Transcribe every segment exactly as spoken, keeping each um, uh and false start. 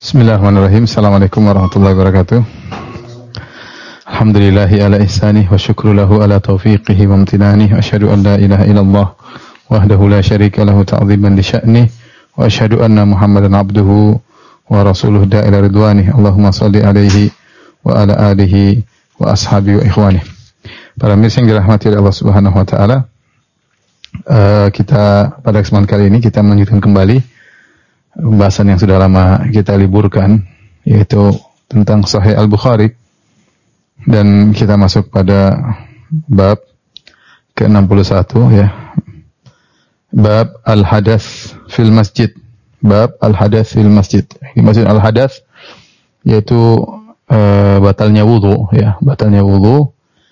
Bismillahirrahmanirrahim. Assalamualaikum warahmatullahi wabarakatuh. Alhamdulillahi ala ihsanih wa syukru lahu ala taufiqihi wa amtinanih. Wa asyhadu an la ilaha illallah wahdahu la syarika lahu ta'ziman li sya'nih. Wa asyhadu anna Muhammadan abduhu wa rasuluhu da'ila ridwanih. Allahumma salli alaihi wa ala alihi wa ashabihi wa ikhwanih. Para mirsa yang dirahmati oleh Allah Subhanahu wa taala, uh, kita pada kesempatan kali ini kita melanjutkan kembali pembahasan yang sudah lama kita liburkan, yaitu tentang Sahih Al-Bukhari, dan kita masuk pada bab ke enam puluh satu, ya. Bab Al-Hadath fil Masjid. Bab Al-Hadath fil Masjid. Maksud Al-Hadath yaitu uh, batalnya wudu, ya, batalnya wudu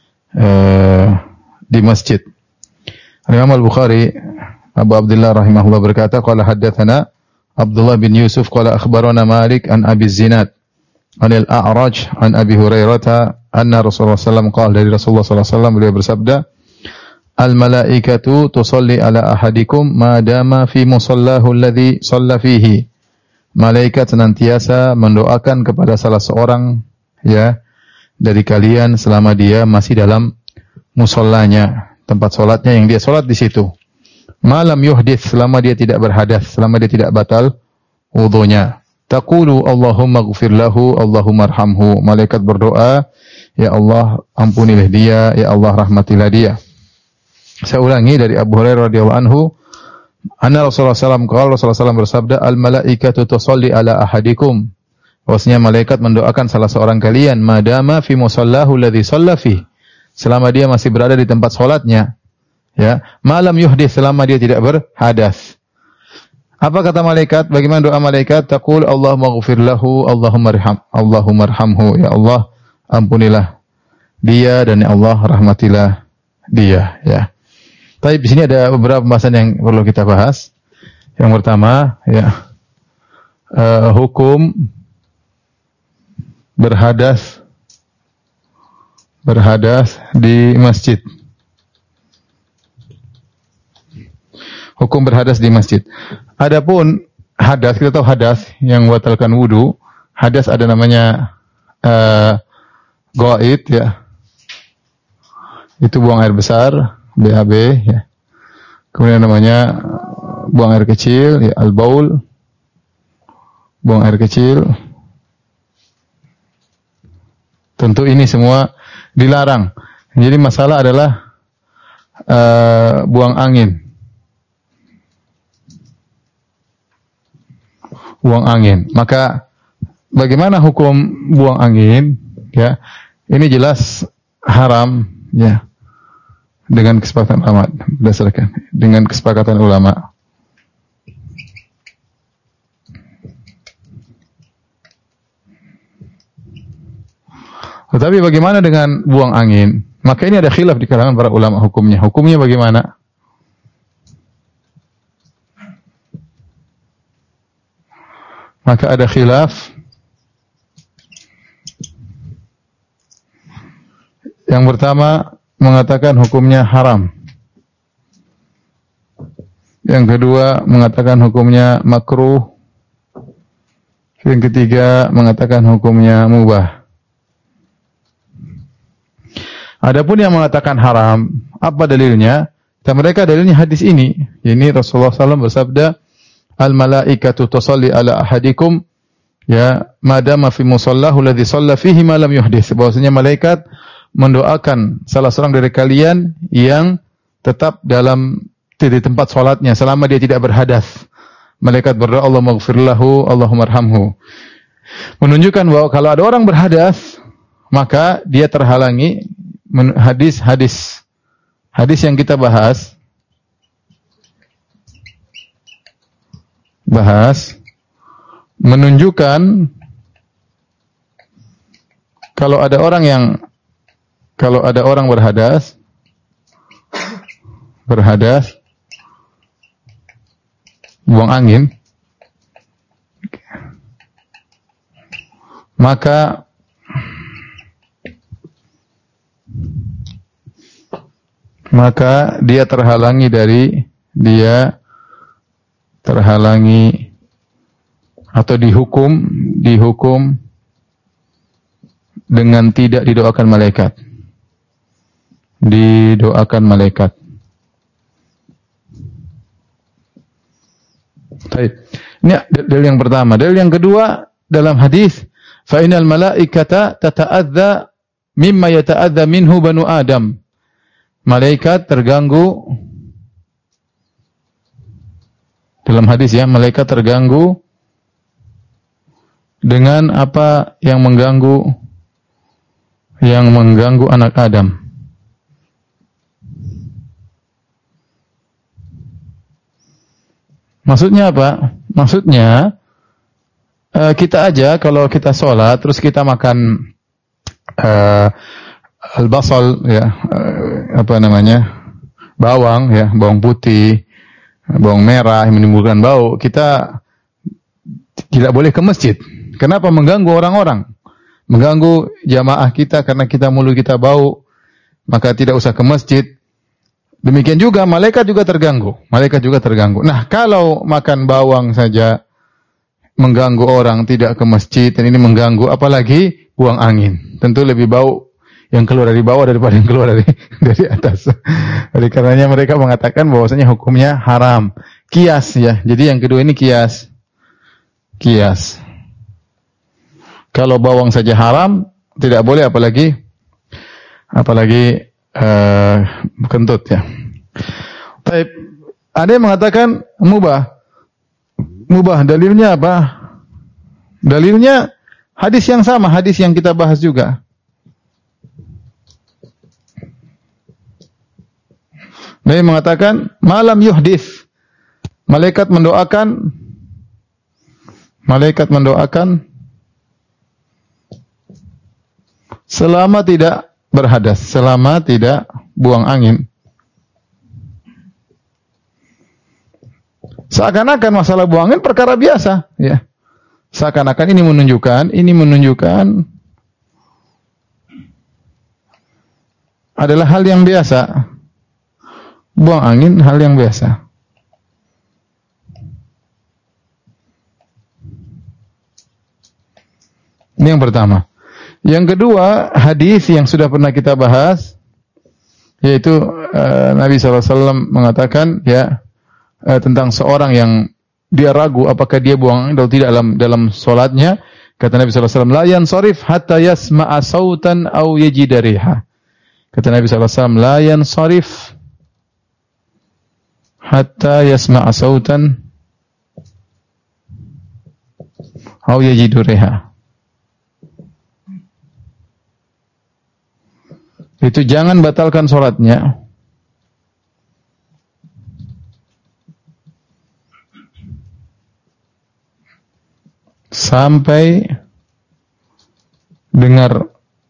uh, di masjid. Imam Al-Bukhari Abu Abdullah rahimahullah berkata, qala haddatsana Abdullah bin Yusuf qala akhbarana Malik an Abi Zinad an al-A'raj an Abi Hurairah anna Rasulullah sallallahu alaihi wasallam qala, dari Rasulullah sallallahu alaihi wasallam beliau bersabda, al-malaikatu tusalli ala ahadikum ma dama fi musallahu alladhi shalla fihi. Malaikat senantiasa mendoakan kepada salah seorang, ya, dari kalian selama dia masih dalam musallanya, tempat salatnya yang dia salat di situ. Malam yuhdits, selama dia tidak berhadas, selama dia tidak batal wudunya. Taqulu Allahumma ghfir lahu, Allahumma arhamhu. Malaikat berdoa, ya Allah ampunilah dia, ya Allah rahmatilah dia. Saya ulangi dari Abu Hurairah radhiyallahu anhu, anna Rasulullah sallallahu alaihi wasallam qala, Rasulullah sallallahu alaihi wasallam bersabda, al malaikatu tusalli ala ahadikum. Bahwasanya malaikat mendoakan salah seorang kalian madama fi musallahu alladhi shalla fi, selama dia masih berada di tempat salatnya. Ya, malam yuhdits, selama dia tidak berhadas. Apa kata malaikat? Bagaimana doa malaikat? Taqul Allahumma ghfir lahu, Allahumma arham, Allahumma arhamhu. Ya Allah, ampunilah dia dan ya Allah rahmatilah dia, ya. Tapi di sini ada beberapa pembahasan yang perlu kita bahas. Yang pertama, ya, uh, hukum berhadas berhadas di masjid. Hukum berhadas di masjid. Adapun hadas, kita tahu hadas yang membatalkan wudu. Hadas ada namanya uh, ghaid, ya. Itu buang air besar, B A B, ya. Kemudian namanya buang air kecil, ya, al-baul. Buang air kecil. Tentu ini semua dilarang. Jadi masalah adalah uh, buang angin. Buang angin. Maka bagaimana hukum buang angin? Ya, ini jelas haram, ya, dengan kesepakatan ulama, berdasarkan dengan kesepakatan ulama. Tetapi bagaimana dengan buang angin? Maka ini ada khilaf di kalangan para ulama hukumnya. Hukumnya bagaimana? Maka ada khilaf. Yang pertama mengatakan hukumnya haram. Yang kedua mengatakan hukumnya makruh. Yang ketiga mengatakan hukumnya mubah. Adapun yang mengatakan haram, apa dalilnya? Dan mereka dalilnya hadis ini. Ini Rasulullah sallallahu alaihi wasallam bersabda, al-malaikatu tusalli ala ahadikum, ya, madama fi musallahu alladhi shalla fihi ma lam yuhdits. Bahwasanya malaikat mendoakan salah seorang dari kalian yang tetap dalam di tempat salatnya selama dia tidak berhadas. Malaikat berdoa, Allahumma ighfir lahu, Allahumma arhamhu. Menunjukkan bahwa kalau ada orang berhadas, maka dia terhalangi. Hadis-hadis hadis yang kita bahas bahas menunjukkan kalau ada orang yang kalau ada orang berhadas berhadas buang angin, maka maka dia terhalangi dari dia terhalangi atau dihukum dihukum dengan tidak didoakan malaikat. Didoakan malaikat. Baik. Ini dalil yang pertama. Dalil yang kedua dalam hadis, fa innal malaikata tata'adza mimma yata'adza minhu banu Adam. Malaikat terganggu dalam hadis ya, malaikat terganggu dengan apa yang mengganggu yang mengganggu anak Adam. Maksudnya apa? Maksudnya kita aja kalau kita sholat terus kita makan uh, al-basal ya, uh, apa namanya, bawang ya, bawang putih, bawang merah yang menimbulkan bau, kita tidak boleh ke masjid. Kenapa? Mengganggu orang-orang, mengganggu jamaah kita karena kita mulut kita bau, maka tidak usah ke masjid. Demikian juga malaikat juga terganggu, malaikat juga terganggu. Nah, kalau makan bawang saja mengganggu orang, tidak ke masjid, dan ini mengganggu, apalagi buang angin. Tentu lebih bau yang keluar dari bawah daripada yang keluar dari dari atas. Oleh karenanya mereka mengatakan bahwasanya hukumnya haram. Kias ya. Jadi yang kedua ini kias. Kias. Kalau bawang saja haram, tidak boleh apalagi apalagi uh, kentut ya. Baik. Ada yang mengatakan mubah. Mubah, dalilnya apa? Dalilnya hadis yang sama, hadis yang kita bahas juga. Nabi mengatakan, malam yuhdith. Malaikat mendoakan, malaikat mendoakan selama tidak berhadas, selama tidak buang angin. Seakan-akan masalah buang angin perkara biasa, ya. Seakan-akan ini menunjukkan, ini menunjukkan adalah hal yang biasa. Buang angin hal yang biasa. Ini yang pertama. Yang kedua, hadis yang sudah pernah kita bahas, yaitu uh, Nabi shallallahu alaihi wasallam mengatakan ya uh, tentang seorang yang dia ragu apakah dia buang angin atau tidak dalam dalam salatnya. Kata Nabi shallallahu alaihi wasallam, la yansarif hatta yasma'a sautan aw yajida riha. Kata Nabi shallallahu alaihi wasallam, la yansarif hatta yasma'a sautan aw yajidu riha. Itu jangan batalkan salatnya sampai dengar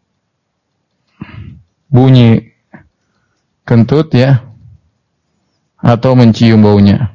bunyi kentut ya, atau mencium baunya.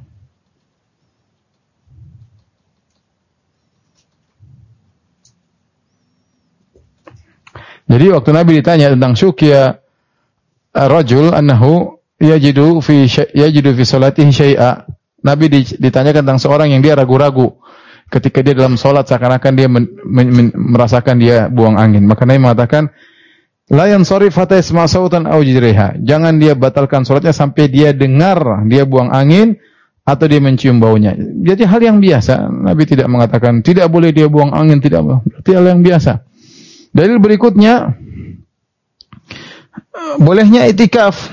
Jadi waktu Nabi ditanya tentang syukia rajul annahu yajidu fi yajidu fi salatihi syai'a. Nabi ditanyakan tentang seorang yang dia ragu-ragu ketika dia dalam salat, seakan-akan dia men, men, men, merasakan dia buang angin. Maka Nabi mengatakan la yansarif hatta yasma' sautan aw yajriha. Jangan dia batalkan salatnya sampai dia dengar dia buang angin atau dia mencium baunya. Jadi hal yang biasa. Nabi tidak mengatakan tidak boleh dia buang angin, tidak boleh. Berarti hal yang biasa. Dalil berikutnya, bolehnya itikaf.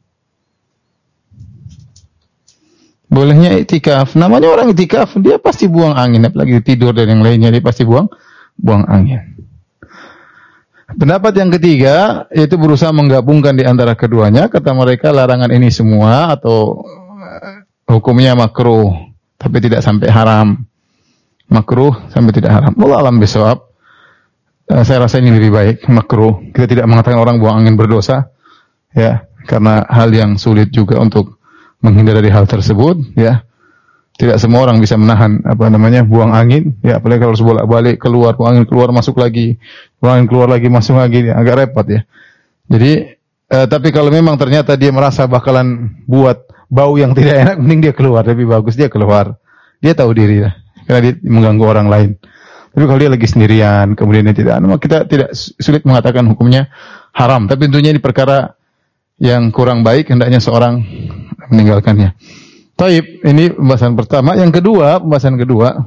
Bolehnya itikaf. Namanya orang itikaf, dia pasti buang angin, apalagi tidur dan yang lainnya, dia pasti buang buang angin. Pendapat yang ketiga, yaitu berusaha menggabungkan di antara keduanya. Kata mereka larangan ini semua atau hukumnya makruh, tapi tidak sampai haram. Makruh sampai tidak haram. Wallahu a'lam bishawab. Uh, saya rasa ini lebih baik, makruh. Kita tidak mengatakan orang buang angin berdosa, ya, karena hal yang sulit juga untuk menghindar dari hal tersebut, ya. Tidak semua orang bisa menahan apa namanya buang angin, ya, apalagi kalau harus bolak-balik keluar, buang angin keluar masuk lagi, buang angin keluar lagi masuk lagi, ya, agak repot ya. Jadi, uh, tapi kalau memang ternyata dia merasa bakalan buat bau yang tidak enak, mending dia keluar, lebih bagus dia keluar. Dia tahu diri ya, karena dia mengganggu orang lain. Tapi kalau dia lagi sendirian, kemudian dia tidak, maka kita tidak sulit mengatakan hukumnya haram. Tapi tentunya di perkara yang kurang baik, hendaknya seorang meninggalkannya. Taib, ini pembahasan pertama. Yang kedua, pembahasan kedua,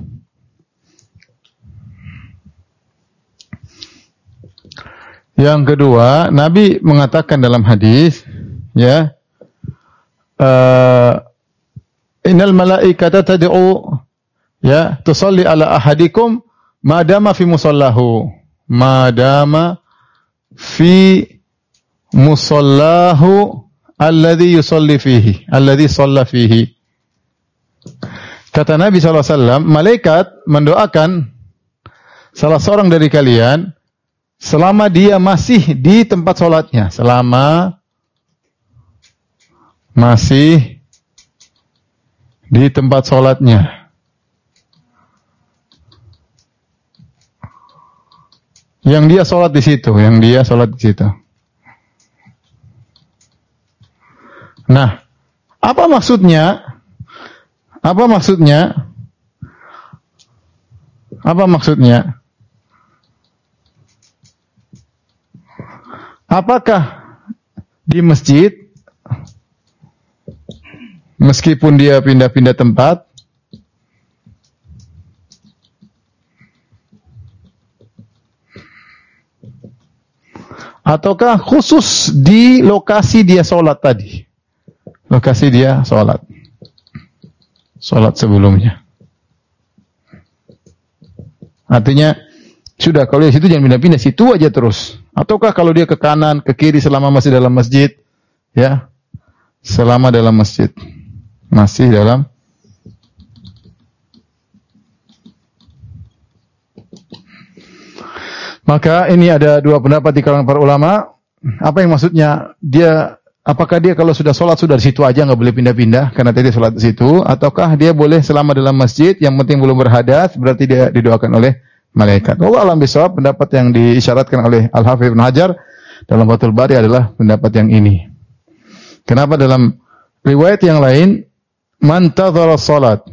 yang kedua, Nabi mengatakan dalam hadis, ya, uh, innal malaikata tad'u, ya, tusalli ala ahadikum madama fi musallahu, madama fi musallahu alladhi yusalli fihi, alladhi shalla fihi. Kata Nabi sallallahu alaihi wasallam, malaikat mendoakan salah seorang dari kalian selama dia masih di tempat sholatnya, selama masih di tempat sholatnya. Yang dia sholat di situ, yang dia sholat di situ. Nah, apa maksudnya? Apa maksudnya? Apa maksudnya? Apakah di masjid, meskipun dia pindah-pindah tempat, ataukah khusus di lokasi dia sholat tadi? Lokasi dia sholat. Sholat sebelumnya. Artinya, sudah kalau di situ jangan pindah-pindah, situ aja terus. Ataukah kalau dia ke kanan, ke kiri selama masih dalam masjid, ya, selama dalam masjid, masih dalam. Maka ini ada dua pendapat di kalangan para ulama. Apa yang maksudnya? Dia, apakah dia kalau sudah sholat sudah di situ aja, nggak boleh pindah-pindah karena tadi sholat di situ, ataukah dia boleh selama dalam masjid, yang penting belum berhadas, berarti dia didoakan oleh malaikat. Allah alam bisawab, pendapat yang diisyaratkan oleh Al-Hafidz Ibnu Hajar dalam Fathul Bari adalah pendapat yang ini. Kenapa dalam riwayat yang lain, man tadhara salat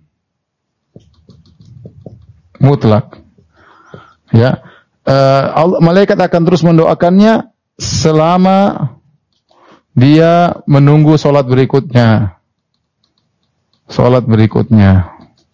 mutlak, ya, uh, malaikat akan terus mendoakannya selama dia menunggu salat berikutnya. Salat berikutnya.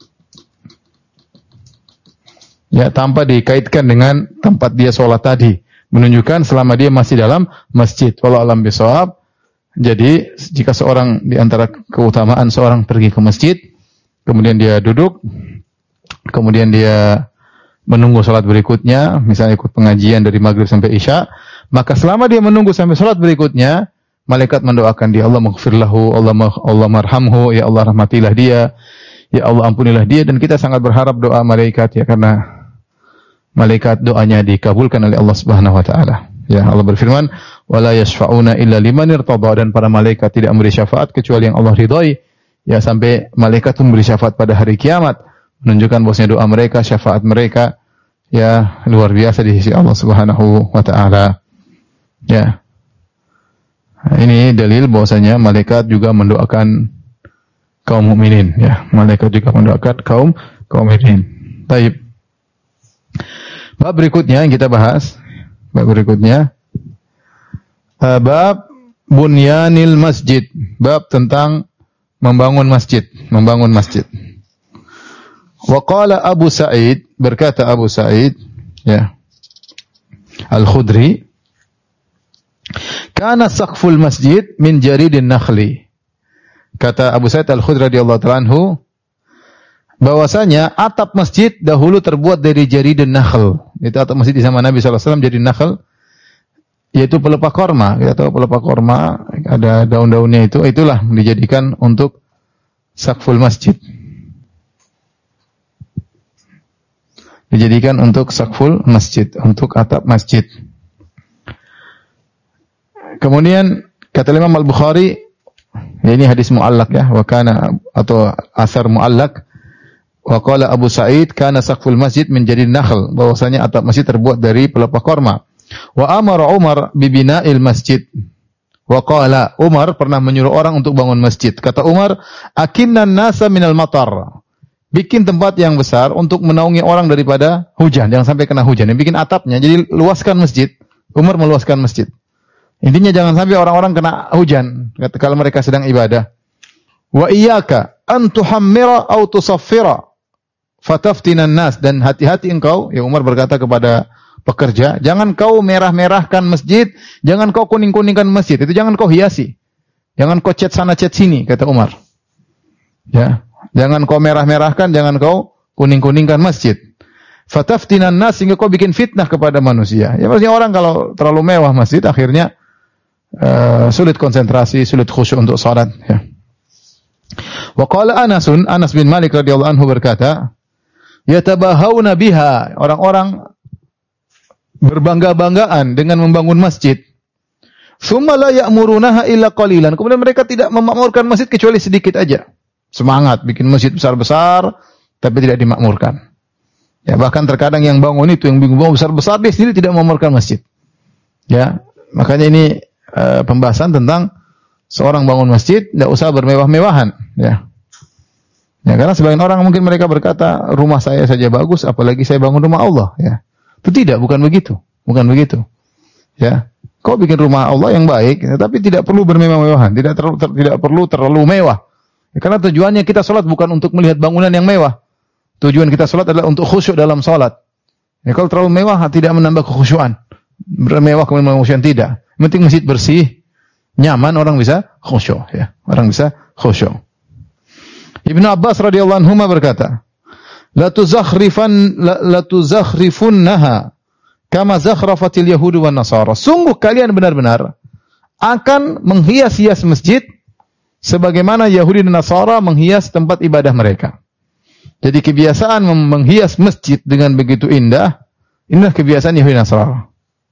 Ya, tanpa dikaitkan dengan tempat dia sholat tadi. Menunjukkan selama dia masih dalam masjid. Wallahu a'lam bishawab. Jadi, jika seorang di antara keutamaan seorang pergi ke masjid, kemudian dia duduk, kemudian dia menunggu sholat berikutnya, misalnya ikut pengajian dari maghrib sampai isya, maka selama dia menunggu sampai sholat berikutnya, malaikat mendoakan dia, Allah maghfirlahu, Allah, Allah marhamhu, ya Allah rahmatilah dia, ya Allah ampunilah dia, dan kita sangat berharap doa malaikat, ya, karena malaikat doanya dikabulkan oleh Allah Subhanahu wa taala. Ya, Allah berfirman, "Wala yashfa'una illa liman irtada," dan para malaikat tidak memberi syafaat kecuali yang Allah ridhai. Ya, sampai malaikat pun memberi syafaat pada hari kiamat, menunjukkan bahwasanya doa mereka, syafaat mereka, ya, luar biasa di sisi Allah Subhanahu wa taala. Ya. Nah, ini dalil bahwasanya malaikat juga mendoakan kaum mukminin, ya. Malaikat juga mendoakan kaum kaum mukminin. Baik. Bab berikutnya yang kita bahas, bab berikutnya, uh, bab bunyanil masjid, bab tentang membangun masjid, membangun masjid. Wa qala Abu Sa'id, berkata Abu Sa'id, ya, Al-Khudri, kana saqful masjid min jaridin nakhli. Kata Abu Sa'id Al-Khudri radhiyallahu ta'ala anhu, bahwasanya atap masjid dahulu terbuat dari jaridun nakhl. Itu atap masjid di zaman Nabi sallallahu alaihi wasallam, jaridun nakhl, yaitu pelepah korma. Kita tahu pelepah korma, ada daun-daunnya itu, itulah dijadikan untuk saqful masjid. Dijadikan untuk saqful masjid, untuk atap masjid. Kemudian kata Imam Al-Bukhari, ya, ini hadis muallak, ya, wa kana, atau asar muallak. Wa qala Abu Sa'id kana saqful masjid min jaridin nakhl, bahwasanya atap masjid terbuat dari pelepah korma. Wa amara Umar bi bina'il masjid. Wa qala, Umar pernah menyuruh orang untuk bangun masjid. Kata Umar, akinnan nasa minal matar. bikin tempat yang besar untuk menaungi orang daripada hujan, jangan sampai kena hujan. Yang bikin atapnya, jadi luaskan masjid. Umar meluaskan masjid. Intinya jangan sampai orang-orang kena hujan kalau mereka sedang ibadah. Wa iyyaka an tuhammira aw tusaffira fataftinan nas, dan hati-hati engkau, ya Umar berkata kepada pekerja, jangan kau merah-merahkan masjid, jangan kau kuning-kuningkan masjid, itu jangan kau hiasi. Jangan kau cat sana cat sini, kata Umar. Ya, jangan kau merah-merahkan, jangan kau kuning-kuningkan masjid. Fataftinan nas, sehingga kau bikin fitnah kepada manusia. Ya maksudnya orang kalau terlalu mewah masjid akhirnya uh, sulit konsentrasi, sulit khusyuk untuk salat, ya. Wa qala Anasun, Anas bin Malik radhiyallahu anhu berkata, yatabahawna biha, orang-orang berbangga-banggaan dengan membangun masjid. Tsumma la ya'murunaha illa qalilan. Kemudian mereka tidak memakmurkan masjid kecuali sedikit aja. Semangat bikin masjid besar-besar tapi tidak dimakmurkan. Ya, bahkan terkadang yang bangun itu yang bangun besar-besar dia sendiri tidak memakmurkan masjid. Ya, makanya ini uh, pembahasan tentang seorang bangun masjid tidak usah bermewah-mewahan, ya. Ya, karena sebagian orang mungkin mereka berkata, rumah saya saja bagus apalagi saya bangun rumah Allah, ya. Itu tidak, bukan begitu. Bukan begitu. Ya. Kau bikin rumah Allah yang baik, tapi tidak perlu bermewah-mewahan, tidak terlalu ter, tidak perlu terlalu mewah. Ya, karena tujuannya kita salat bukan untuk melihat bangunan yang mewah. Tujuan kita salat adalah untuk khusyuk dalam salat. Ya, kalau terlalu mewah tidak menambah kekhusyuan. Bermewah kemudian kekhusyuan tidak. Yang penting masjid bersih, nyaman, orang bisa khusyuk, ya. Orang bisa khusyuk. Ibnu Abbas radhiyallahu anhu berkata, la tuzakhrifan la, la tuzakhrifunnaha kama zakhrafatil yahudu wan nasara. Sungguh kalian benar-benar akan menghias-hias masjid sebagaimana Yahudi dan Nasara menghias tempat ibadah mereka. Jadi kebiasaan menghias masjid dengan begitu indah, inilah kebiasaan Yahudi dan Nasara.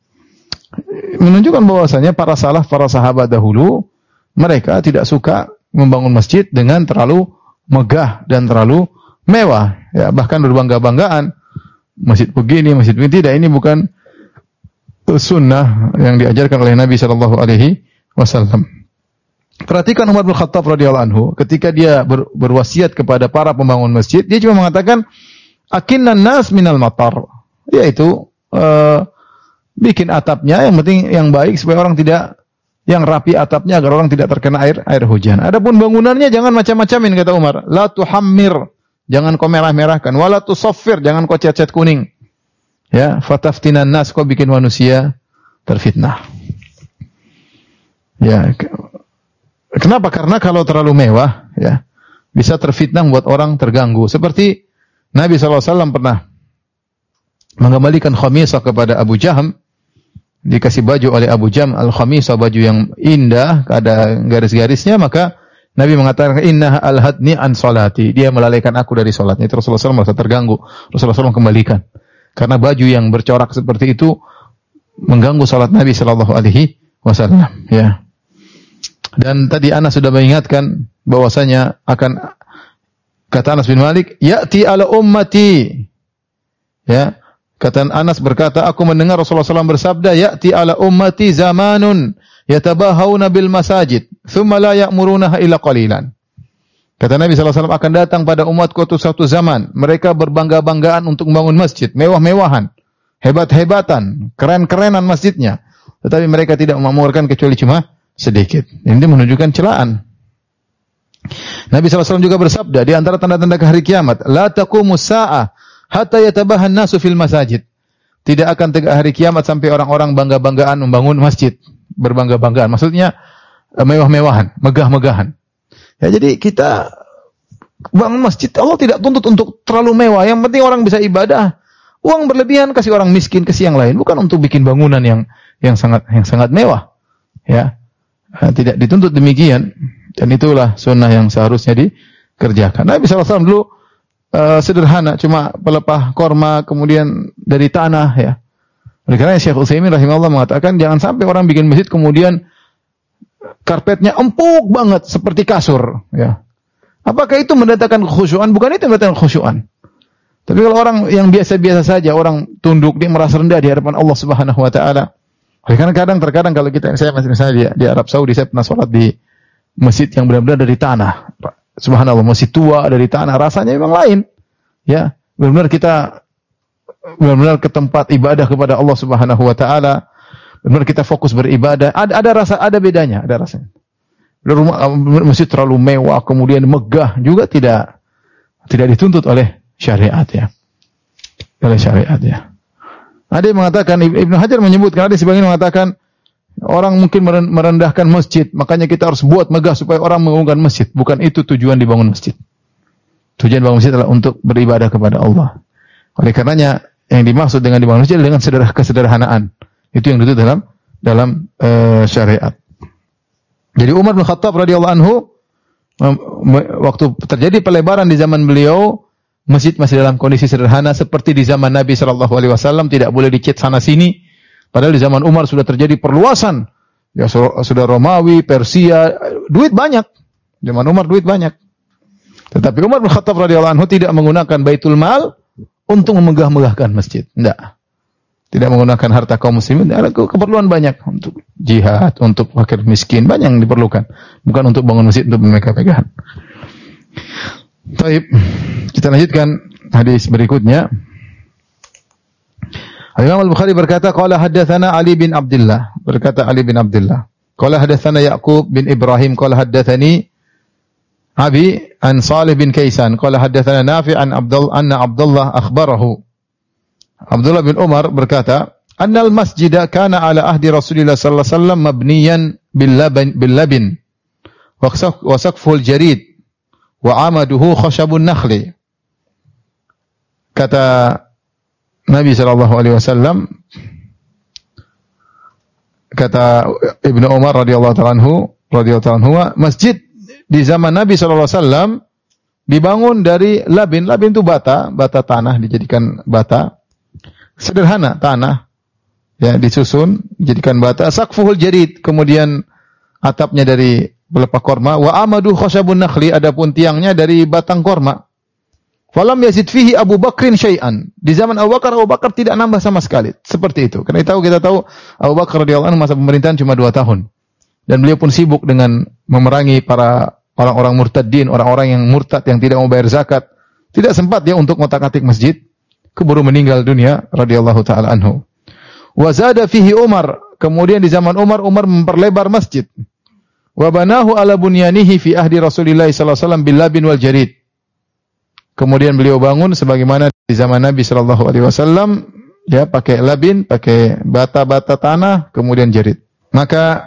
Menunjukkan bahwasanya para salaf, para sahabat dahulu mereka tidak suka membangun masjid dengan terlalu megah dan terlalu mewah, ya, bahkan berbangga-banggaan masjid begini, masjid begini. Tidak, ini bukan sunnah yang diajarkan oleh Nabi sallallahu alaihi wasallam. Perhatikan Umar bin Khattab radhiyallahu anhu ketika dia ber, berwasiat kepada para pembangun masjid, dia cuma mengatakan akinnan nas minal matar, yaitu uh, bikin atapnya yang penting yang baik supaya orang tidak, yang rapi atapnya agar orang tidak terkena air air hujan. Adapun bangunannya jangan macam-macamin, kata Umar. La tuhammir, jangan kau merah-merahkan. Wala tusaffir, jangan kau cat-cat kuning. Ya, fataftinan nas, kau bikin manusia terfitnah. Ya, kenapa? Karena kalau terlalu mewah, ya, bisa terfitnah buat orang terganggu. Seperti Nabi sallallahu alaihi wasallam pernah mengembalikan khamisah kepada Abu Jahm. Dikasih baju oleh Abu Jahm al-khamisah, baju yang indah, ada garis-garisnya, maka Nabi mengatakan innaha alhadni an salati, dia melalaikan aku dari salatnya. Itu Rasulullah sallallahu alaihi wasallam merasa terganggu. Rasulullah sallallahu alaihi wasallam kembalikan. Karena baju yang bercorak seperti itu mengganggu salat Nabi sallallahu alaihi wasallam, ya. Dan tadi Anas sudah mengingatkan bahwasanya akan, kata Anas bin Malik, ya'ti ala ummati. Ya. Kata Anas berkata, aku mendengar Rasulullah sallallahu alaihi wasallam bersabda, ya'ti ala ummati zamanun yatabahawna bil masajid, thumma la ya'murunaha illa qalilan. Kata Nabi sallallahu alaihi wasallam, akan datang pada umatku suatu zaman, mereka berbangga-banggaan untuk membangun masjid, mewah-mewahan, hebat-hebatan, keren-kerenan masjidnya, tetapi mereka tidak memakmurkan kecuali cuma sedikit. Ini menunjukkan celaan. Nabi sallallahu alaihi wasallam juga bersabda, di antara tanda-tanda hari kiamat, la taqumus sa'ah hatta yatabahan nasu fil masajid. Tidak akan tegak hari kiamat sampai orang-orang bangga-banggaan membangun masjid, berbangga-banggaan. Maksudnya mewah-mewahan, megah-megahan. Ya, jadi kita bangun masjid, Allah tidak tuntut untuk terlalu mewah. Yang penting orang bisa ibadah. Uang berlebihan kasih orang miskin, kasih yang lain, bukan untuk bikin bangunan yang yang sangat yang sangat mewah. Ya. Tidak dituntut demikian, dan itulah sunnah yang seharusnya dikerjakan. Nabi sallallahu alaihi wasallam dulu uh, sederhana, cuma pelepah korma kemudian dari tanah, ya. Oleh karena Syekh Utsaimin rahimahullah mengatakan jangan sampai orang bikin masjid kemudian karpetnya empuk banget seperti kasur, ya. Apakah itu mendatangkan kekhusyuan? Bukan itu yang mendatangkan kekhusyuan. Tapi kalau orang yang biasa-biasa saja, orang tunduk, dia merasa rendah di hadapan Allah Subhanahu wa taala. Karena kadang terkadang kalau kita, saya misalnya di, di Arab Saudi, saya pernah sholat di masjid yang benar-benar dari tanah. Subhanallah, masjid tua dari tanah, rasanya memang lain. ya, benar-benar kita benar-benar ke tempat ibadah kepada Allah Subhanahu wa taala, benar-benar kita fokus beribadah. Ada ada rasa ada bedanya, ada rasanya. Rumah masjid terlalu mewah, kemudian megah juga tidak tidak dituntut oleh syariat ya. Oleh syariat ya. Ada yang mengatakan, Ibnu Hajar menyebutkan, ada sebagian mengatakan orang mungkin merendahkan masjid, makanya kita harus buat megah supaya orang mengagungkan masjid. Bukan itu tujuan dibangun masjid. Tujuan bangun masjid adalah untuk beribadah kepada Allah. Oleh karenanya yang dimaksud dengan dibangun masjid dengan sederhana kesederhanaan. Itu yang dituntut dalam dalam uh, syariat. Jadi Umar bin Khattab radhiyallahu anhu waktu terjadi pelebaran di zaman beliau, masjid masih dalam kondisi sederhana seperti di zaman Nabi sallallahu alaihi wasallam, tidak boleh dicat sana sini. Padahal di zaman Umar sudah terjadi perluasan. Ya sudah Romawi, Persia, duit banyak. Zaman Umar duit banyak. Tetapi Umar bin Khattab radhiyallahu anhu tidak menggunakan Baitul Mal untuk memegah-megahkan masjid. Tidak. Tidak menggunakan harta kaum muslimin, ada keperluan banyak untuk jihad, untuk fakir miskin, banyak yang diperlukan. Bukan untuk bangun masjid untuk megah-megahan. Baik, kita lanjutkan hadis berikutnya. Imam Al-Bukhari berkata, qala haddatsana Ali bin Abdullah, berkata Ali bin Abdullah. Qala haddatsana Yaqub bin Ibrahim, qala haddatsani Abi an Salih bin Kaisan, qala haddatsana Nafi' an Abdullah anna Abdullah akhbarahu. Abdullah bin Umar berkata, "Annal masjida kana ala ahdi Rasulillah sallallahu alaihi wasallam mabniyan bil laban bil labin wa saqful jarid wa amaduhu khashabun nakhli." Kata Nabi sallallahu alaihi wasallam, kata Ibnu Umar radhiyallahu ta'ala anhu, radhiyallahu anhu, masjid di zaman Nabi sallallahu alaihi wasallam dibangun dari labin. Labin itu bata, bata tanah dijadikan bata. Sederhana tanah ya disusun dijadikan bata, saqfuhul jarid, kemudian atapnya dari pelepah korma, wa amadu khashabun nakhli, adapun tiangnya dari batang korma. Falam yazid fihi Abu Bakrin syai'an. Di zaman Abu Bakar, Abu Bakar tidak nambah sama sekali. Seperti itu. Karena tahu kita tahu Abu Bakar radhiyallahu anhu masa pemerintahan cuma dua tahun. Dan beliau pun sibuk dengan memerangi para orang-orang murtadin, orang-orang yang murtad yang tidak mau bayar zakat. Tidak sempat dia untuk ngotak-atik masjid. Keburu meninggal dunia radhiyallahu taala anhu. Wa zada fihi Umar, kemudian di zaman Umar Umar memperlebar masjid. Wa banahu ala bunyanihi fi ahdi Rasulillah sallallahu alaihi wasallam bil labin wal jarid. Kemudian beliau bangun sebagaimana di zaman Nabi sallallahu alaihi wasallam, ya pakai labin, pakai bata-bata tanah, kemudian jarid. Maka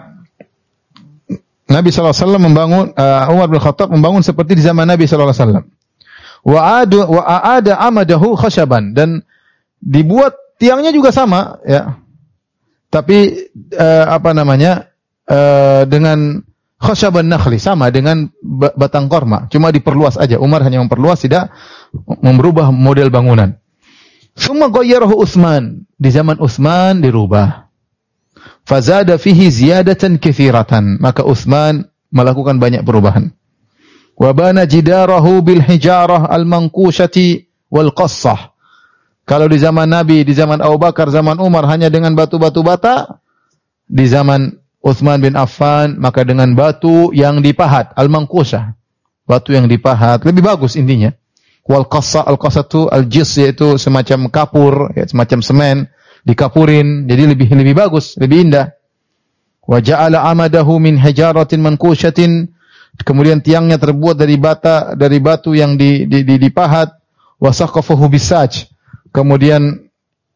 Nabi sallallahu alaihi wasallam membangun, uh, Umar bin Khattab membangun seperti di zaman Nabi sallallahu alaihi wasallam. Wa adu wa aada amadahu khashaban, dan dibuat tiangnya juga sama ya. Tapi uh, apa namanya? Uh, dengan khashaban nakhli, sama dengan batang korma, cuma diperluas aja. Umar hanya memperluas, tidak merubah model bangunan. Summa ghayyarahu Utsman, di zaman Utsman dirubah. Fazada fihi ziyadatan katsiratan, maka Utsman melakukan banyak perubahan. Wa bana jidarahu bil hijarah al manqushati wal qassah. Kalau di zaman Nabi, di zaman Abu Bakar, zaman Umar hanya dengan batu-batu bata, di zaman Utsman bin Affan maka dengan batu yang dipahat, al manqushah. Batu yang dipahat lebih bagus intinya. Wal qassah, al qassatu al jis, yaitu semacam kapur, ya, semacam semen dikapurin, jadi lebih lebih bagus, lebih indah. Wa ja'ala amadahu min hijaratin manqushatin, kemudian tiangnya terbuat dari bata, dari batu yang di, di, di, dipahat. Wa saqafahu bisaj, kemudian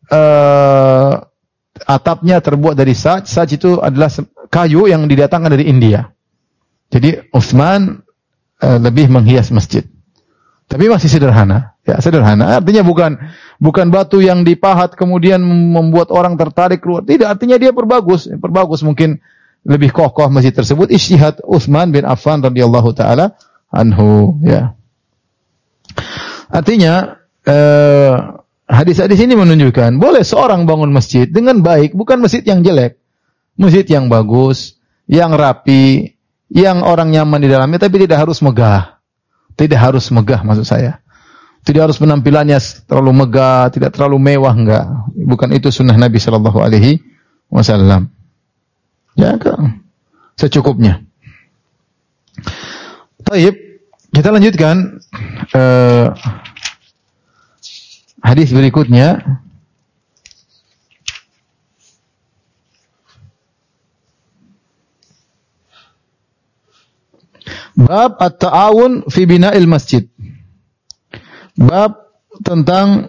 uh, atapnya terbuat dari saj. Saj itu adalah kayu yang didatangkan dari India. Jadi Utsman uh, lebih menghias masjid. Tapi masih sederhana. Ya, sederhana. Artinya bukan bukan batu yang dipahat kemudian membuat orang tertarik keluar. Tidak, artinya dia perbagus, perbagus mungkin lebih kokoh masjid tersebut. Ijtihad Utsman bin Affan radhiyallahu taala anhu, ya. Artinya eh, hadis-hadis ini menunjukkan boleh seorang bangun masjid dengan baik, bukan masjid yang jelek. Masjid yang bagus, yang rapi, yang orang nyaman di dalamnya, tapi tidak harus megah. Tidak harus megah maksud saya. Tidak harus penampilannya terlalu megah, tidak terlalu mewah, enggak. Bukan itu sunnah Nabi sallallahu alaihi wasallam. Ya, secukupnya. Baik, kita lanjutkan. Uh, hadis berikutnya bab at-ta'awun fi bina'il masjid. Bab tentang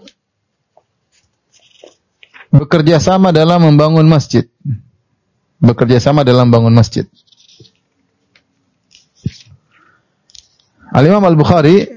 bekerja sama dalam membangun masjid. Bekerja sama dalam membangun masjid. Al-Imam Al-Bukhari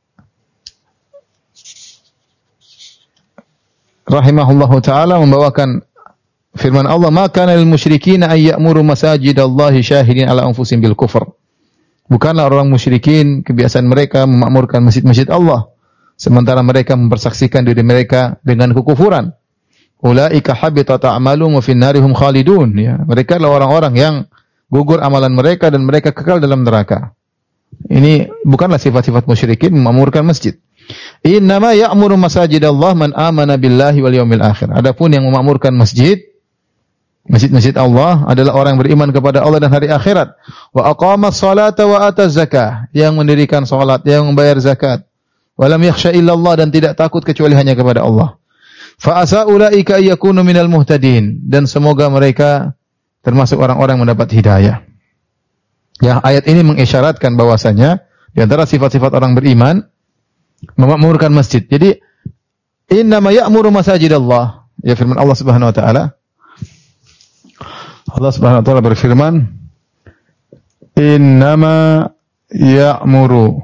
rahimahullahu taala membawakan firman Allah, "Ma kana lil musyrikin ay ya'muru masajidallahi syahidin ala anfusihim bil kufr." Bukanlah orang musyrikin kebiasaan mereka memakmurkan masjid-masjid Allah sementara mereka mempersaksikan diri mereka dengan kekufuran. Ulaika habitat a'maluhum wa fin narihum khalidun. Ya, mereka adalah orang-orang yang gugur amalan mereka dan mereka kekal dalam neraka. Ini bukanlah sifat-sifat musyrikin memakmurkan masjid. Innama ya'muru masajidallah man amana billahi wal yaumil akhir. Adapun yang memakmurkan masjid, masjid-masjid Allah adalah orang yang beriman kepada Allah dan hari akhirat. Wa aqamas salata wa ataz zakah, yang mendirikan salat, yang membayar zakat. Wa lam yakhsha illallah, dan tidak takut kecuali hanya kepada Allah. Fa asa ulaika yakunu minal muhtadin, dan semoga mereka termasuk orang-orang yang mendapat hidayah. Ya, ayat ini mengisyaratkan bahwasanya di antara sifat-sifat orang beriman memakmurkan masjid. Jadi innama ya'muru masajidallah, ya firman Allah Subhanahu wa taala. Allah Subhanahu wa taala berfirman, "Innama ya'muru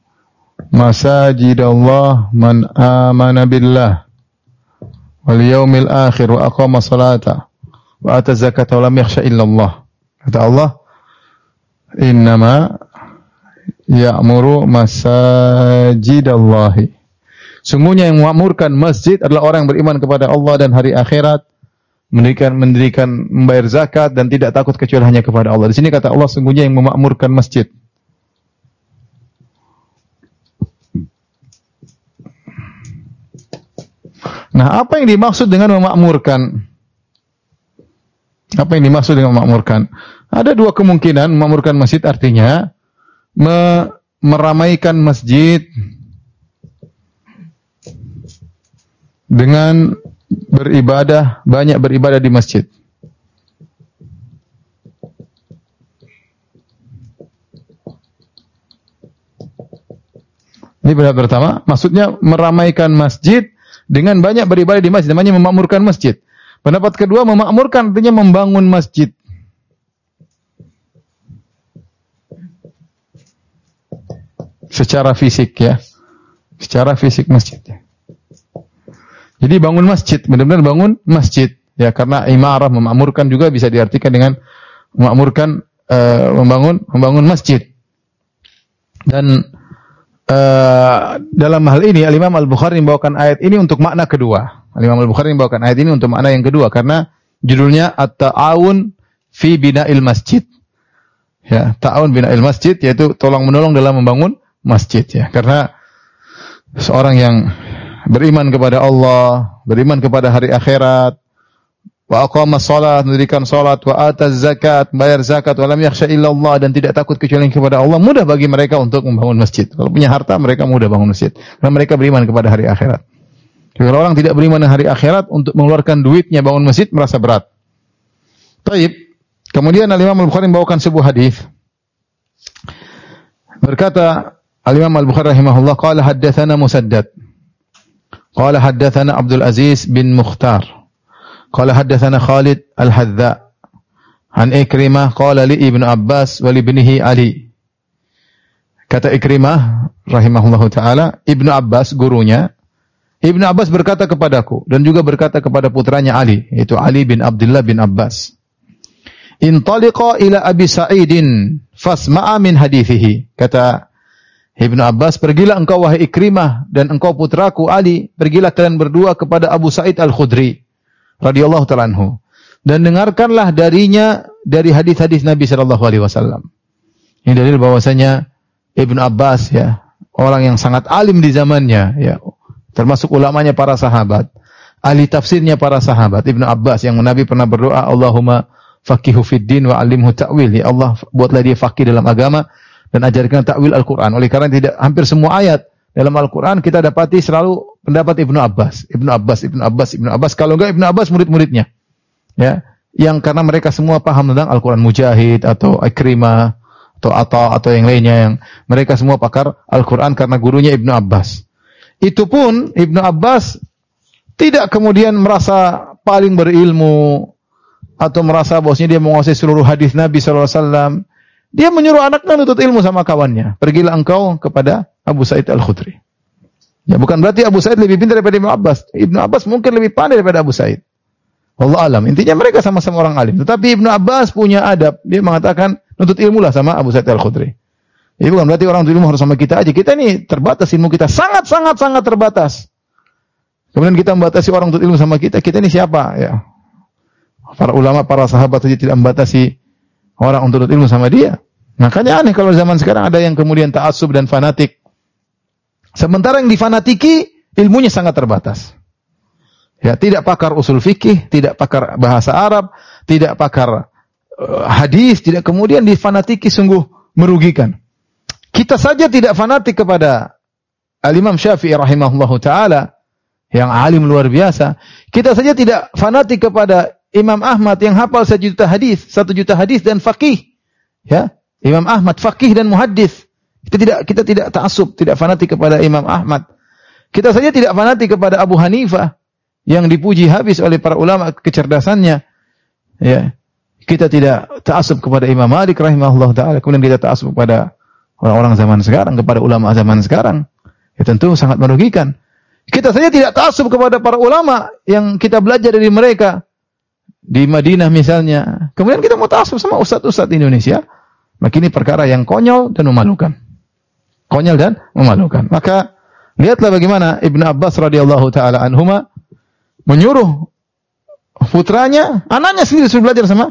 masajidallah man amana billah wal yaumil akhir wa aqama salata wa ata zakata wa lam yakhsha illallah." Kata Allah, "Innama ya'muru masajidallahi." Sungguhnya yang memakmurkan masjid adalah orang yang beriman kepada Allah dan hari akhirat, mendirikan mendirikan membayar zakat dan tidak takut kecuali hanya kepada Allah. Di sini kata Allah, sungguhnya yang memakmurkan masjid. Nah, apa yang dimaksud dengan memakmurkan? Apa yang dimaksud dengan memakmurkan? Ada dua kemungkinan. Memakmurkan masjid artinya me- meramaikan masjid dengan beribadah, banyak beribadah di masjid. Ini pendapat pertama, maksudnya meramaikan masjid dengan banyak beribadah di masjid, namanya memakmurkan masjid. Pendapat kedua, memakmurkan artinya membangun masjid. Secara fisik ya. Secara fisik masjid. Jadi bangun masjid, benar-benar bangun masjid. Ya, karena imarah memakmurkan juga bisa diartikan dengan memakmurkan uh, membangun membangun masjid. Dan uh, dalam hal ini Al-Imam Al-Bukhari membawakan ayat ini untuk makna kedua. Al-Imam Al-Bukhari membawakan ayat ini untuk makna yang kedua karena judulnya At-Ta'awun fi Bina'il Masjid. Ya, ta'awun bina'il masjid yaitu tolong-menolong dalam membangun masjid ya. Karena seorang yang beriman kepada Allah, beriman kepada hari akhirat, wa aqama shalat, mendirikan salat, wa ataz zakat, bayar zakat, wa lam yakhsha illallah, dan tidak takut kecuali kepada Allah, mudah bagi mereka untuk membangun masjid. Kalau punya harta, mereka mudah bangun masjid. Karena mereka beriman kepada hari akhirat. Kalau orang tidak beriman dengan hari akhirat, untuk mengeluarkan duitnya bangun masjid merasa berat. Baik. Kemudian Al-Imam Al-Bukhari membawakan sebuah hadis. Berkata Al-Imam Al-Bukhari rahimahullah, qala haddatsana Musaddad. Qala haddatsana Abdul Aziz bin Mukhtar. Qala haddatsana Khalid Al-Hadza. An Ikrimah qala li Ibnu Abbas wa li ibnihi Ali. Kata Ikrimah rahimahullahu taala, Ibnu Abbas gurunya, Ibnu Abbas berkata kepadaku dan juga berkata kepada putranya Ali, yaitu Ali bin Abdullah bin Abbas. Intaliqa ila Abi Sa'idin fasma'a min hadithihi. Kata Ibnu Abbas, pergilah engkau wahai Ikrimah dan engkau putraku Ali, pergilah kalian berdua kepada Abu Sa'id Al-Khudri radhiyallahu ta'ala anhu dan dengarkanlah darinya dari hadis-hadis Nabi sallallahu alaihi wasallam. Ini dalil bahwasanya Ibnu Abbas ya, orang yang sangat alim di zamannya ya, termasuk ulamanya para sahabat, ahli tafsirnya para sahabat. Ibnu Abbas yang Nabi pernah berdoa, Allahumma faqihu fid din wa 'allimhu ta'wil. Ya Allah, buatlah dia faqih dalam agama dan ajarkan ta'wil Al-Qur'an. Oleh karena tidak hampir semua ayat dalam Al-Qur'an kita dapati selalu pendapat Ibnu Abbas, Ibnu Abbas, Ibnu Abbas, Ibnu Abbas. Kalau enggak Ibnu Abbas murid-muridnya. Ya, yang karena mereka semua paham tentang Al-Qur'an, Mujahid atau Ikrimah atau Atha atau yang lainnya, yang mereka semua pakar Al-Qur'an karena gurunya Ibnu Abbas. Itu pun Ibnu Abbas tidak kemudian merasa paling berilmu atau merasa bahwasanya dia menguasai seluruh hadis Nabi sallallahu alaihi wasallam. Dia menyuruh anaknya menuntut ilmu sama kawannya. Pergilah engkau kepada Abu Sa'id Al-Khudri. Ya, bukan berarti Abu Sa'id lebih pintar daripada Ibnu Abbas. Ibnu Abbas mungkin lebih pandai daripada Abu Sa'id. Wallahu alam. Intinya mereka sama-sama orang alim. Tetapi Ibnu Abbas punya adab. Dia mengatakan nuntut ilmu lah sama Abu Sa'id Al-Khudri. Jadi bukan berarti orang nuntut ilmu harus sama kita aja. Kita ini terbatas ilmu kita. Sangat-sangat-sangat terbatas. Kemudian kita membatasi orang nuntut ilmu sama kita. Kita ini siapa? Ya. Para ulama, para sahabat saja tidak membatasi orang untuk nuntut ilmu sama dia. Makanya aneh kalau zaman sekarang ada yang kemudian ta'assub dan fanatik. Sementara yang difanatiki ilmunya sangat terbatas. Ya, tidak pakar usul fikih, tidak pakar bahasa Arab, tidak pakar uh, hadis, tidak kemudian difanatiki sungguh merugikan. Kita saja tidak fanatik kepada Al-Imam Syafi'i rahimahullahu taala yang alim luar biasa. Kita saja tidak fanatik kepada Imam Ahmad yang hafal satu juta hadis, satu juta hadis dan faqih. Ya, Imam Ahmad faqih dan muhaddis. Kita tidak kita tidak ta'assub, tidak fanatik kepada Imam Ahmad. Kita saja tidak fanatik kepada Abu Hanifah yang dipuji habis oleh para ulama kecerdasannya. Ya. Kita tidak ta'assub kepada Imam Malik rahimahullah taala, kemudian kita ta'assub kepada orang-orang zaman sekarang, kepada ulama zaman sekarang. Ya tentu sangat merugikan. Kita saja tidak ta'assub kepada para ulama yang kita belajar dari mereka di Madinah misalnya. Kemudian kita mau ta'assub sama ustaz-ustaz di Indonesia. Maka ini perkara yang konyol dan memalukan. Konyol dan memalukan. Maka lihatlah bagaimana Ibnu Abbas radhiyallahu taala anhuma menyuruh putranya, anaknya sendiri suruh belajar sama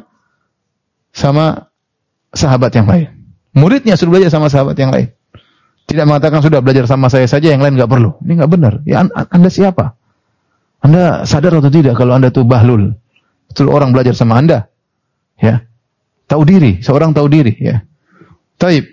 sama sahabat yang lain. Muridnya suruh belajar sama sahabat yang lain. Tidak mengatakan sudah belajar sama saya saja, yang lain enggak perlu. Ini enggak benar. Ya, Anda siapa? Anda sadar atau tidak kalau Anda itu bahlul? Betul orang belajar sama Anda. Ya. Tahu diri, seorang tahu diri, ya. Taib.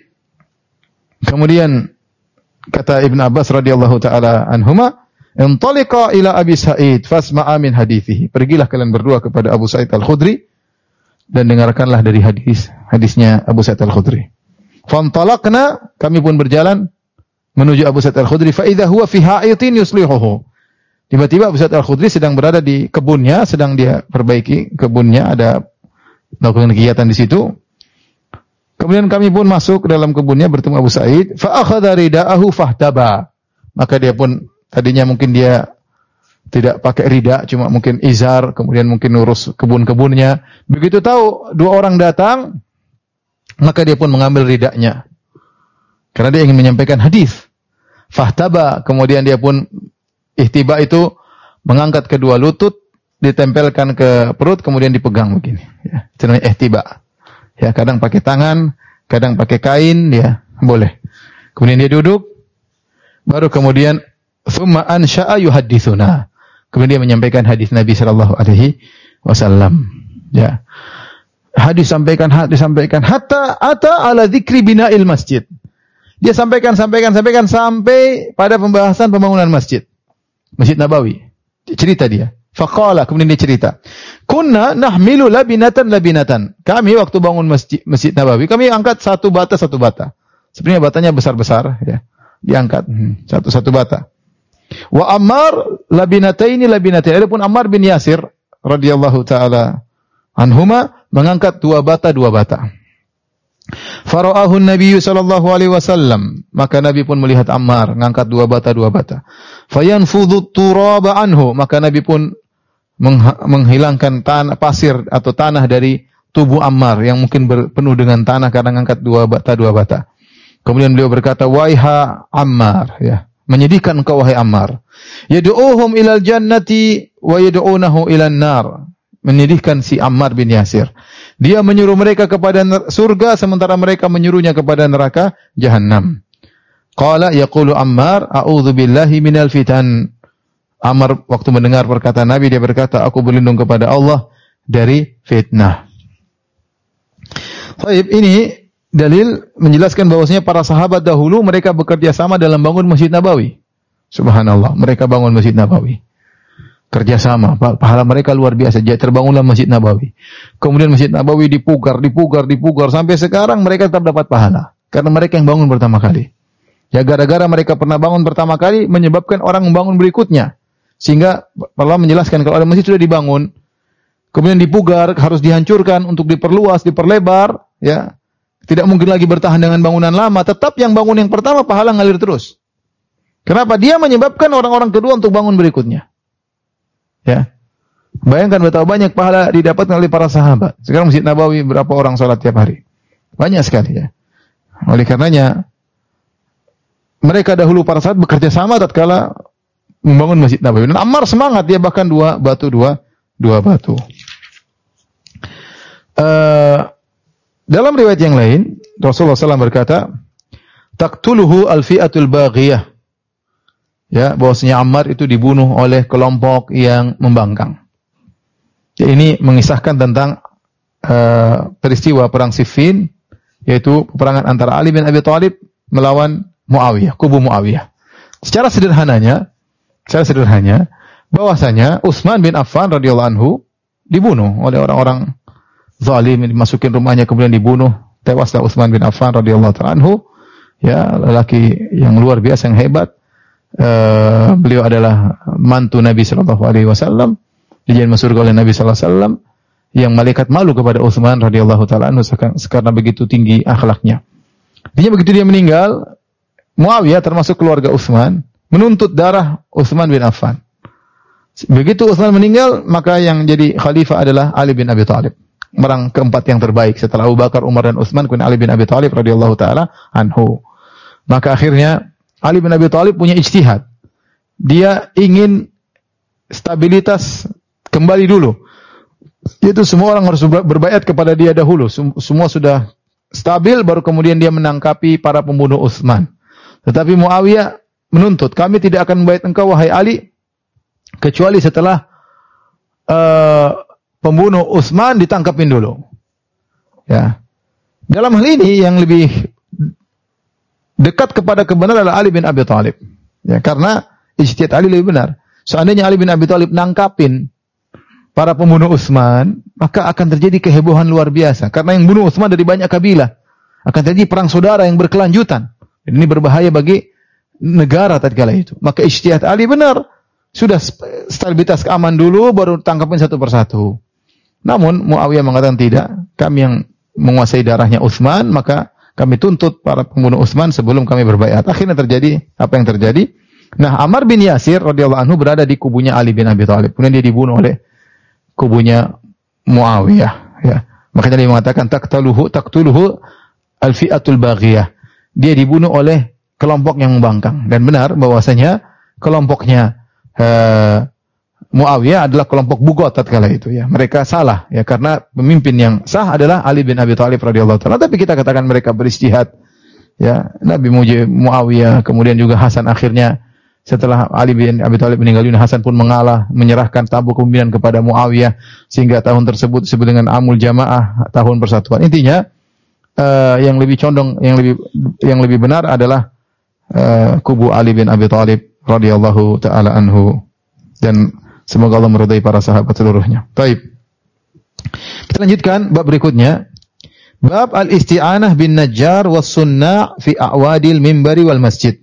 Kemudian kata Ibnu Abbas radhiyallahu taala anhuma, "Intaliqa ila Abi Sa'id fasma'a min hadithihi." Pergilah kalian berdua kepada Abu Sa'id Al-Khudri dan dengarkanlah dari hadis hadisnya Abu Sa'id Al-Khudri. Fantalaqna, kami pun berjalan menuju Abu Sa'id Al-Khudri, fa idza huwa fi ha'itin yuslihuhu. Tiba-tiba Abu Sa'id Al-Khudri sedang berada di kebunnya, sedang dia perbaiki kebunnya, ada melakukan kegiatan di situ. Kemudian kami pun masuk ke dalam kebunnya bertemu Abu Sa'id, fa akhadha rida'ahu fahtaba. Maka dia pun tadinya mungkin dia tidak pakai rida, cuma mungkin izar, kemudian mungkin ngurus kebun-kebunnya. Begitu tahu dua orang datang, maka dia pun mengambil ridanya. Karena dia ingin menyampaikan hadis. Fahtaba, kemudian dia pun ihtiba itu mengangkat kedua lutut, ditempelkan ke perut, kemudian dipegang begini. Ya, itu namanya ihtiba. Ya, kadang pakai tangan, kadang pakai kain, ya, boleh. Kemudian dia duduk, baru kemudian thumma ansha'a yuhadditsuna. Kemudian dia menyampaikan hadis Nabi sallallahu alaihi wasallam. Ya. Hadis sampaikan, hadis sampaikan hatta ata ala dzikri bina'il masjid. Dia sampaikan, sampaikan, sampaikan sampai pada pembahasan pembangunan masjid. Masjid Nabawi. Cerita dia. Faqala, kemudian dia cerita. Kunna nahmilu labinatan labinatan. Kami waktu bangun masjid, masjid Nabawi, kami angkat satu bata satu bata. Sebenarnya batanya besar-besar, ya. Diangkat hmm, satu-satu bata. Wa Ammar labinataini labinatain. Adapun Ammar bin Yasir radhiyallahu taala anhuma mengangkat dua bata dua bata. Fara'ahu Nabi sallallahu alaihi wasallam, maka Nabi pun melihat Ammar mengangkat dua bata dua bata. Fayanfudhu turaba anhu, maka Nabi pun menghilangkan tanah pasir atau tanah dari tubuh Ammar yang mungkin penuh dengan tanah karena mengangkat dua bata dua bata. Kemudian beliau berkata, "Waiha Ammar," ya, menyedihkan engkau wahai Ammar. Yad'uhum ilal jannati wa yad'unahu ilan nar. Menyedihkan si Ammar bin Yasir. Dia menyuruh mereka kepada surga sementara mereka menyuruhnya kepada neraka Jahannam. Qala yaqulu Ammar, a'udzu billahi minal fitan. Ammar waktu mendengar perkataan Nabi dia berkata, aku berlindung kepada Allah dari fitnah. Baik, ini dalil menjelaskan bahwasanya para sahabat dahulu mereka bekerja sama dalam bangun Masjid Nabawi. Subhanallah, mereka bangun Masjid Nabawi. Kerjasama, pahala mereka luar biasa. Jadi terbangunlah Masjid Nabawi. Kemudian Masjid Nabawi dipugar, dipugar, dipugar. Sampai sekarang mereka tetap dapat pahala. Karena mereka yang bangun pertama kali. Ya gara-gara mereka pernah bangun pertama kali, menyebabkan orang membangun berikutnya. Sehingga Allah menjelaskan kalau ada masjid sudah dibangun, kemudian dipugar, harus dihancurkan untuk diperluas, diperlebar. Ya, tidak mungkin lagi bertahan dengan bangunan lama. Tetap yang bangun yang pertama, pahala ngalir terus. Kenapa? Dia menyebabkan orang-orang kedua untuk bangun berikutnya. Ya, bayangkan betapa banyak pahala didapatkan oleh para sahabat. Sekarang Masjid Nabawi berapa orang sholat tiap hari? Banyak sekali ya. Oleh karenanya mereka dahulu para sahabat bekerja sama tatkala membangun Masjid Nabawi. Dan Ammar semangat, dia bahkan dua batu dua dua batu. Uh, dalam riwayat yang lain Rasulullah shallallahu alaihi wasallam berkata, "Taqtuluhu al-fi'atul baghiyah." Ya, bahwasanya Ammar itu dibunuh oleh kelompok yang membangkang. Ya, ini mengisahkan tentang uh, peristiwa perang Siffin, yaitu peperangan antara Ali bin Abi Thalib melawan Muawiyah, kubu Muawiyah. Secara sederhananya, secara sederhananya, bahwasanya Utsman bin Affan radhiyallahu anhu dibunuh oleh orang-orang zalim, dimasukin rumahnya kemudian dibunuh. Tewaslah Utsman bin Affan radhiyallahu ta'ala anhu, ya, lelaki yang luar biasa, yang hebat. Uh, beliau adalah mantu Nabi sallallahu alaihi wasallam, dijamin masuk surga oleh Nabi sallallahu alaihi wasallam, yang malaikat malu kepada Utsman radhiyallahu taala anhu karena begitu tinggi akhlaknya. Dia begitu dia meninggal, Muawiyah termasuk keluarga Utsman menuntut darah Utsman bin Affan. Begitu Utsman meninggal, maka yang jadi khalifah adalah Ali bin Abi Thalib, orang keempat yang terbaik setelah Abu Bakar, Umar dan Utsman, kemudian Ali bin Abi Thalib radhiyallahu taala anhu. Maka akhirnya Ali bin Abi Thalib punya ijtihad. Dia ingin stabilitas kembali dulu. Itu semua orang harus berbaiat kepada dia dahulu. Semua sudah stabil, baru kemudian dia menangkapi para pembunuh Utsman. Tetapi Muawiyah menuntut, kami tidak akan membaiat engkau wahai Ali, kecuali setelah uh, pembunuh Utsman ditangkapin dulu. Ya. Dalam hal ini yang lebih dekat kepada kebenaran adalah Ali bin Abi Thalib. Ya, karena ijtihad Ali lebih benar. Seandainya Ali bin Abi Thalib nangkapin para pembunuh Utsman, maka akan terjadi kehebohan luar biasa. Karena yang bunuh Utsman dari banyak kabilah. Akan terjadi perang saudara yang berkelanjutan. Dan ini berbahaya bagi negara tatkala itu. Maka ijtihad Ali benar. Sudah stabilitas keaman dulu, baru tangkapin satu persatu. Namun Muawiyah mengatakan tidak. Kami yang menguasai darahnya Utsman, maka kami tuntut para pembunuh Utsman sebelum kami berbaiat. Akhirnya terjadi apa yang terjadi? Nah, Ammar bin Yasir radhiyallahu anhu berada di kubunya Ali bin Abi Thalib. Kemudian dia dibunuh oleh kubunya Muawiyah. Ya. Makanya dia mengatakan taqtuluhu taqtuluhu al-fi'atul baghiyah. Dia dibunuh oleh kelompok yang membangkang. Dan benar bahwasanya kelompoknya uh, Muawiyah adalah kelompok bugot tatkala itu ya. Mereka salah ya, karena pemimpin yang sah adalah Ali bin Abi Thalib radhiyallahu taala. Tapi kita katakan mereka berijtihad. Ya, Nabi muji Muawiyah, kemudian juga Hasan akhirnya setelah Ali bin Abi Thalib meninggal dunia, Hasan pun mengalah, menyerahkan tabu kepemimpinan kepada Muawiyah sehingga tahun tersebut disebut dengan Amul Jamaah, tahun persatuan. Intinya uh, yang lebih condong, yang lebih yang lebih benar adalah uh, kubu Ali bin Abi Thalib radhiyallahu taala anhu. Dan semoga Allah meridai para sahabat seluruhnya. Baik. Kita lanjutkan bab berikutnya. Bab al-isti'anah bin najjar was sunna' fi a'wadil mimbari wal masjid.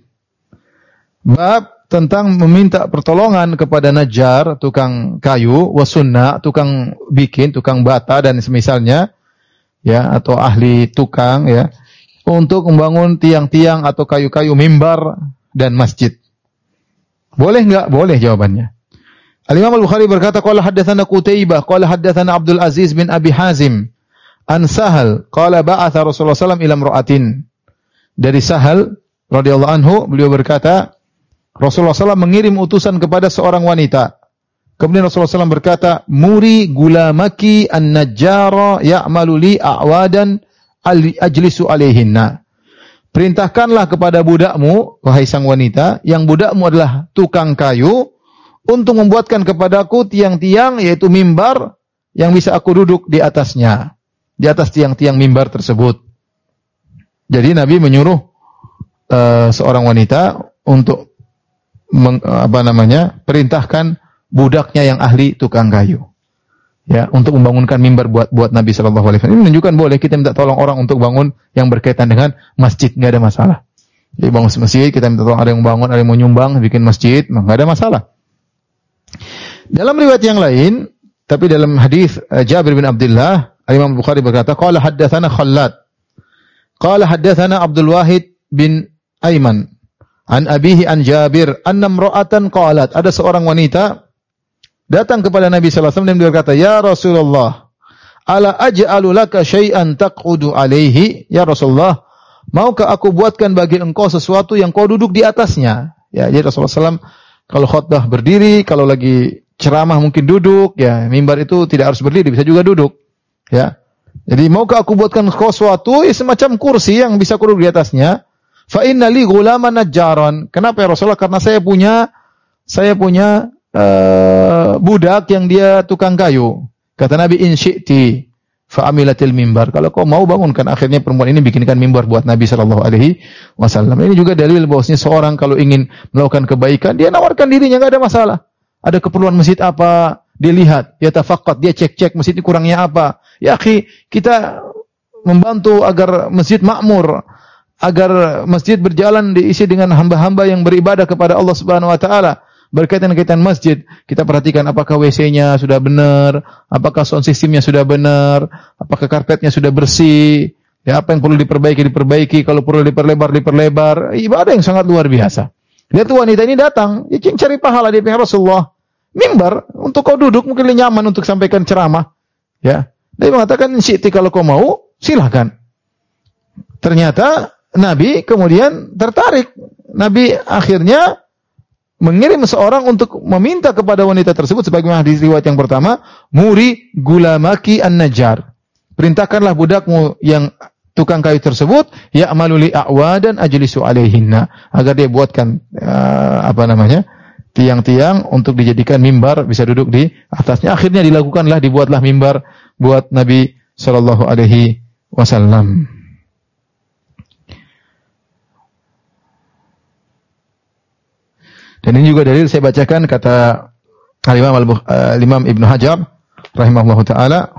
Bab tentang meminta pertolongan kepada najjar, tukang kayu, was sunna', tukang bikin, tukang bata dan semisalnya, ya, atau ahli tukang, ya, untuk membangun tiang-tiang atau kayu-kayu mimbar dan masjid. Boleh enggak? Boleh jawabannya. Al-Imam Al-Bukhari berkata, qala haddatsana Qutaibah, qala haddatsana Abdul Aziz bin Abi Hazim, an Sahal, qala ba'atha Rasulullah sallallahu alaihi wasallam ila imra'atin. Dari Sahal radhiyallahu anhu, beliau berkata, Rasulullah sallallahu alaihi wasallam mengirim utusan kepada seorang wanita. Kemudian Rasulullah sallallahu alaihi wasallam berkata, muri gulamaki an-najjara ya'malu li a'wadan ajlisu alaihinna. Perintahkanlah kepada budakmu, wahai sang wanita, yang budakmu adalah tukang kayu, untuk membuatkan kepadaku tiang-tiang, yaitu mimbar, yang bisa aku duduk di atasnya. Di atas tiang-tiang mimbar tersebut. Jadi Nabi menyuruh uh, seorang wanita untuk meng, apa namanya? perintahkan budaknya yang ahli tukang kayu. Ya, untuk membangunkan mimbar buat buat Nabi sallallahu alaihi wasallam. Ini menunjukkan boleh kita minta tolong orang untuk bangun yang berkaitan dengan masjid, enggak ada masalah. Jadi bangun masjid, kita minta tolong ada yang bangun, ada yang mau nyumbang bikin masjid, enggak ada masalah. Dalam riwayat yang lain, tapi dalam hadis uh, Jabir bin Abdullah, Imam Bukhari berkata, qala haddatsana Khallad. Qala haddatsana Abdul Wahid bin Aiman an abihi an Jabir anna imra'atan qalat, ada seorang wanita datang kepada Nabi sallallahu alaihi wasallam dan berkata, "Ya Rasulullah, ala aj'alu laka syai'an taqudu alaihi?" Ya Rasulullah, maukah aku buatkan bagi engkau sesuatu yang kau duduk di atasnya? Ya, jadi Rasulullah sallallahu alaihi wasallam kalau khutbah berdiri, kalau lagi ceramah mungkin duduk, ya, mimbar itu tidak harus berdiri, bisa juga duduk. Ya. Jadi maukah aku buatkan engkau sesuatu ya, semacam kursi yang bisa kau duduk di atasnya? Fa inna li ghulaman najjaran. Kenapa ya Rasulullah? Karena saya punya saya punya Uh, budak yang dia tukang kayu. Kata Nabi, in syi'ti fa'amilatil mimbar. Kalau kau mau bangunkan, akhirnya perempuan ini bikinkan mimbar buat Nabi sallallahu alaihi wasallam. Ini juga dalil bahwasanya seorang kalau ingin melakukan kebaikan, dia nawarkan dirinya, enggak ada masalah. Ada keperluan masjid apa, dia lihat, dia tafaqqat, dia cek-cek masjid ini kurangnya apa. Ya akhi, kita membantu agar masjid makmur, agar masjid berjalan diisi dengan hamba-hamba yang beribadah kepada Allah Subhanahu wa taala. Berkaitan-kaitan masjid, kita perhatikan apakah W C-nya sudah benar, apakah sound system-nya sudah benar, apakah karpetnya sudah bersih, ya apa yang perlu diperbaiki, diperbaiki, kalau perlu diperlebar, diperlebar. Ibadah yang sangat luar biasa. Lihat tuh wanita ini datang, dia cari pahala di pihak Rasulullah. Mimbar, untuk kau duduk, mungkin lebih nyaman untuk sampaikan ceramah. Ya, dia mengatakan, syi'ti kalau kau mau, silakan. Ternyata, Nabi kemudian tertarik. Nabi akhirnya mengirim seorang untuk meminta kepada wanita tersebut, sebagaimana di riwayat yang pertama, muri gulamaki an-najjar. Perintahkanlah budakmu yang tukang kayu tersebut, ya'malu li a'wadan ajlisu alaihinna, agar dia buatkan uh, apa namanya? tiang-tiang untuk dijadikan mimbar, bisa duduk di atasnya. Akhirnya dilakukanlah, dibuatlah mimbar buat Nabi sallallahu alaihi wasallam. Dan ini juga dalil saya bacakan kata Al-Imam Al-Imam Ibnu Hajar rahimahullahu taala.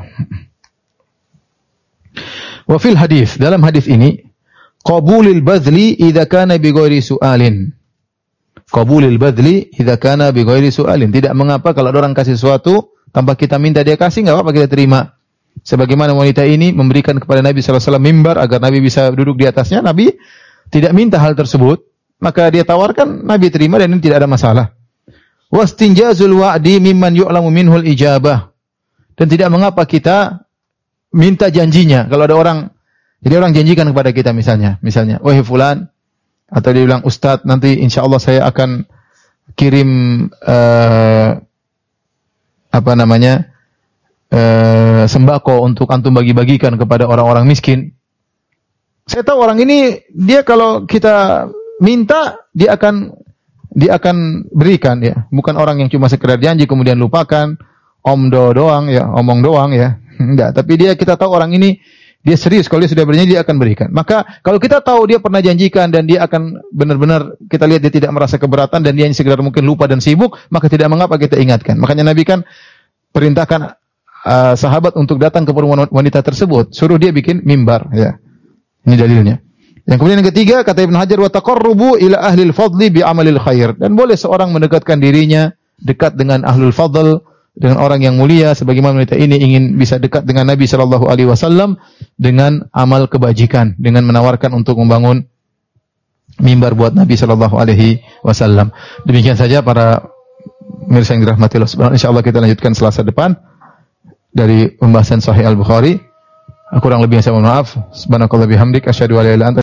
Wa fil hadis, dalam hadis ini, qabulil badli idza kana bi ghairi su'alin. Qabulil badli idza kana bi ghairi su'alin. Tidak mengapa kalau ada orang kasih sesuatu tanpa kita minta dia kasih, enggak apa-apa kita terima. Sebagaimana wanita ini memberikan kepada Nabi sallallahu alaihi wasallam mimbar agar Nabi bisa duduk di atasnya, Nabi tidak minta hal tersebut. Maka dia tawarkan, Nabi terima dan ini tidak ada masalah. Wastinjazul wa'di mimman yu'lamu minhul ijabah. Dan tidak mengapa kita minta janjinya. Kalau ada orang, jadi orang janjikan kepada kita misalnya, misalnya, wahai fulan, atau dia bilang, Ustaz, nanti insya Allah saya akan kirim uh, apa namanya uh, sembako untuk antum bagi-bagikan kepada orang-orang miskin. Saya tahu orang ini, dia kalau kita minta, dia akan dia akan berikan, ya. Bukan orang yang cuma sekedar janji kemudian lupakan, omdo doang ya, omong doang ya. Enggak, tapi dia, kita tahu orang ini dia serius, kalau dia sudah berjanji dia akan berikan. Maka kalau kita tahu dia pernah janjikan dan dia akan benar-benar, kita lihat dia tidak merasa keberatan dan dia sekedar mungkin lupa dan sibuk, maka tidak mengapa kita ingatkan. Makanya Nabi kan perintahkan uh, sahabat untuk datang ke perempuan wanita tersebut, suruh dia bikin mimbar, ya. Ini dalilnya. Yang kemudian yang ketiga, kata Ibnu Hajar, wa taqarrubu ila ahlil fadli bi amalil khair. Dan boleh seorang mendekatkan dirinya dekat dengan ahlul fadl, dengan orang yang mulia, sebagaimana wanita ini ingin bisa dekat dengan Nabi sallallahu alaihi wasallam dengan amal kebajikan, dengan menawarkan untuk membangun mimbar buat Nabi sallallahu alaihi wasallam. Demikian saja para pemirsa yang dirahmati Allah Subhanahu wa taala. Insyaallah kita lanjutkan Selasa depan dari pembahasan Sahih Al-Bukhari. Kurang lebihnya saya mohon maaf. Subhanakallah bihamdik asyhadu an la ilaha illa anta